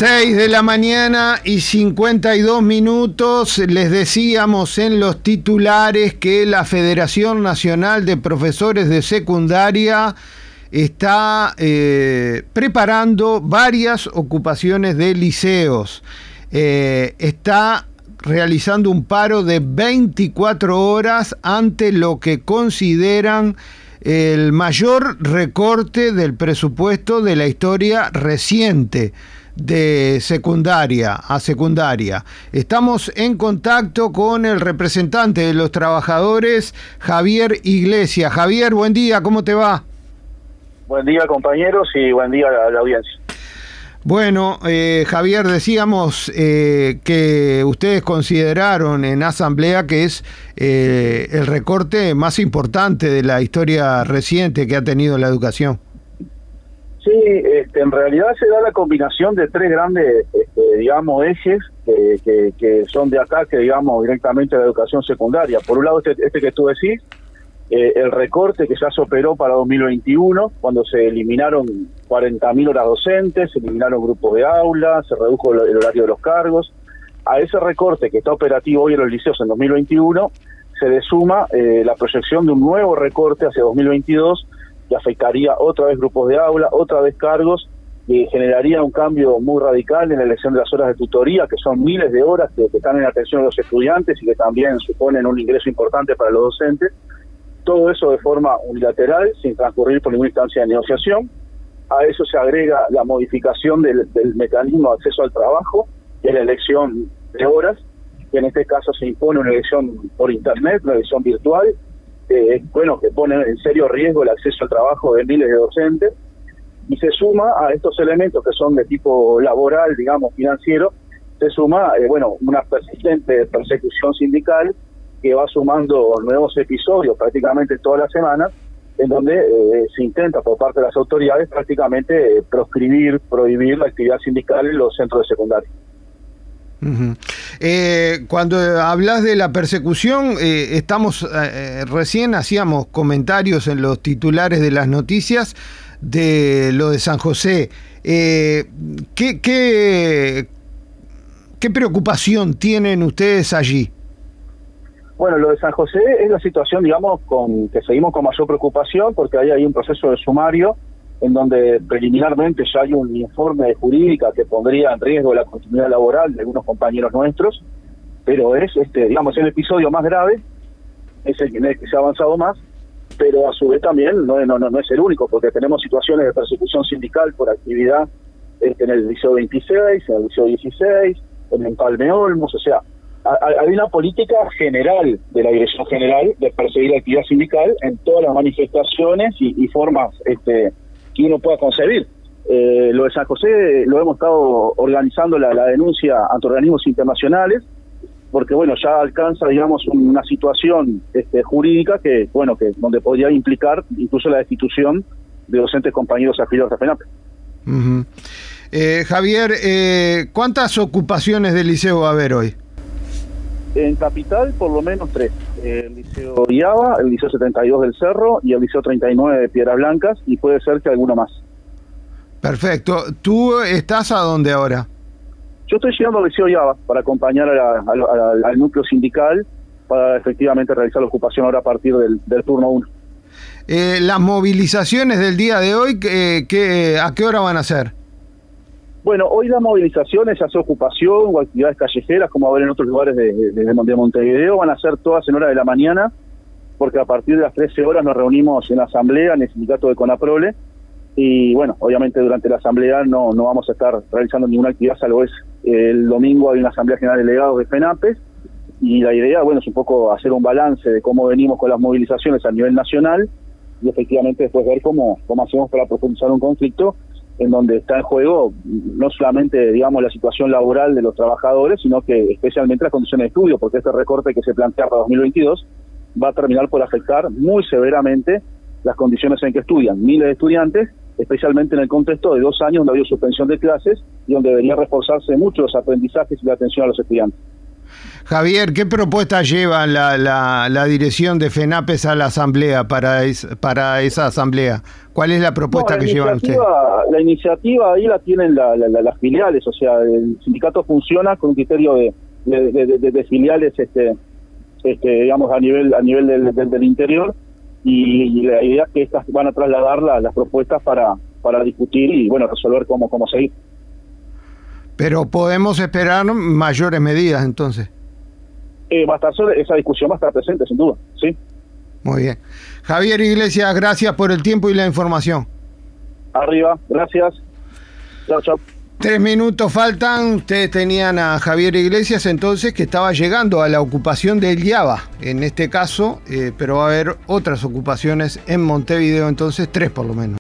6 de la mañana y 52 minutos. Les decíamos en los titulares que la Federación Nacional de Profesores de Secundaria está preparando varias ocupaciones de liceos. Está realizando un paro de 24 horas ante lo que consideran el mayor recorte del presupuesto de la historia reciente de secundaria a secundaria. Estamos en contacto con el representante de los trabajadores, Javier Iglesias. Javier, buen día, ¿cómo te va? Buen día, compañeros, y buen día a la audiencia. Bueno, Javier, decíamos que ustedes consideraron en asamblea que es el recorte más importante de la historia reciente que ha tenido la educación. Sí, en realidad se da la combinación de tres grandes, digamos, ejes que son de ataque, digamos, directamente a la educación secundaria. Por un lado, este que tú decís, el recorte que ya se operó para 2021, cuando se eliminaron 40.000 horas docentes, se eliminaron grupos de aulas, se redujo el horario de los cargos. A ese recorte que está operativo hoy en los liceos en 2021, se le suma la proyección de un nuevo recorte hacia 2022, que afectaría otra vez grupos de aula, otra vez cargos, y generaría un cambio muy radical en la elección de las horas de tutoría, que son miles de horas que están en atención de los estudiantes y que también suponen un ingreso importante para los docentes. Todo eso de forma unilateral, sin transcurrir por ninguna instancia de negociación. A eso se agrega la modificación del mecanismo de acceso al trabajo, que es la elección de horas, que en este caso se impone una elección por internet, una elección virtual, que pone en serio riesgo el acceso al trabajo de miles de docentes, y se suma a estos elementos que son de tipo laboral, digamos, financiero, se suma, una persistente persecución sindical, que va sumando nuevos episodios prácticamente todas las semanas, en donde se intenta por parte de las autoridades prácticamente prohibir la actividad sindical en los centros de secundaria. Uh-huh. Cuando hablas de la persecución, recién hacíamos comentarios en los titulares de las noticias de lo de San José. ¿Qué preocupación tienen ustedes allí? Bueno, lo de San José es la situación, digamos, que seguimos con mayor preocupación, porque ahí hay un proceso de sumario en donde preliminarmente ya hay un informe de jurídica que pondría en riesgo la continuidad laboral de algunos compañeros nuestros, pero es el episodio más grave, es el en el que se ha avanzado más, pero a su vez también no es el único, porque tenemos situaciones de persecución sindical por actividad en el Liceo 26, en el Liceo 16, en Empalme Olmos, o sea, hay una política general de la Dirección General de perseguir la actividad sindical en todas las manifestaciones y formas que uno pueda concebir. Lo de San José lo hemos estado organizando la denuncia ante organismos internacionales, porque ya alcanza, digamos, una situación jurídica que donde podría implicar incluso la destitución de docentes compañeros afiliados a FENAPE. Uh-huh. Javier, ¿cuántas ocupaciones del liceo va a haber hoy? En Capital, por lo menos 3. El Liceo IABA, el Liceo 72 del Cerro y el Liceo 39 de Piedras Blancas, y puede ser que alguno más. Perfecto. ¿Tú estás a dónde ahora? Yo estoy llegando al Liceo IABA para acompañar al núcleo sindical para efectivamente realizar la ocupación ahora a partir del turno 1. Las movilizaciones del día de hoy, ¿a qué hora van a ser? Bueno, hoy las movilizaciones, ya sea ocupación o actividades callejeras, como va a haber en otros lugares de Montevideo, van a ser todas en hora de la mañana, porque a partir de las 13 horas nos reunimos en la asamblea, en el sindicato de CONAPROLE, y obviamente durante la asamblea no vamos a estar realizando ninguna actividad, salvo el domingo hay una asamblea general de delegados de FENAPES, y la idea, es un poco hacer un balance de cómo venimos con las movilizaciones a nivel nacional, y efectivamente después ver cómo hacemos para profundizar un conflicto, en donde está en juego no solamente, digamos, la situación laboral de los trabajadores, sino que especialmente las condiciones de estudio, porque este recorte que se plantea para 2022 va a terminar por afectar muy severamente las condiciones en que estudian miles de estudiantes, especialmente en el contexto de 2 años donde ha habido suspensión de clases y donde debería reforzarse mucho los aprendizajes y la atención a los estudiantes. Javier, ¿qué propuesta lleva la dirección de FENAPES a la asamblea para esa asamblea? ¿Cuál es la propuesta que llevan ustedes? La iniciativa ahí la tienen las filiales, o sea, el sindicato funciona con un criterio de filiales, digamos, a nivel del interior, y la idea es que estas van a trasladar las propuestas para discutir y, bueno, resolver cómo seguir. Pero podemos esperar mayores medidas, entonces. Esa discusión va a estar presente, sin duda, sí. Muy bien. Javier Iglesias, gracias por el tiempo y la información. Arriba, gracias. Chao, chao. 3 minutos faltan. Ustedes tenían a Javier Iglesias entonces, que estaba llegando a la ocupación de El Yaba, en este caso, pero va a haber otras ocupaciones en Montevideo, entonces 3 por lo menos.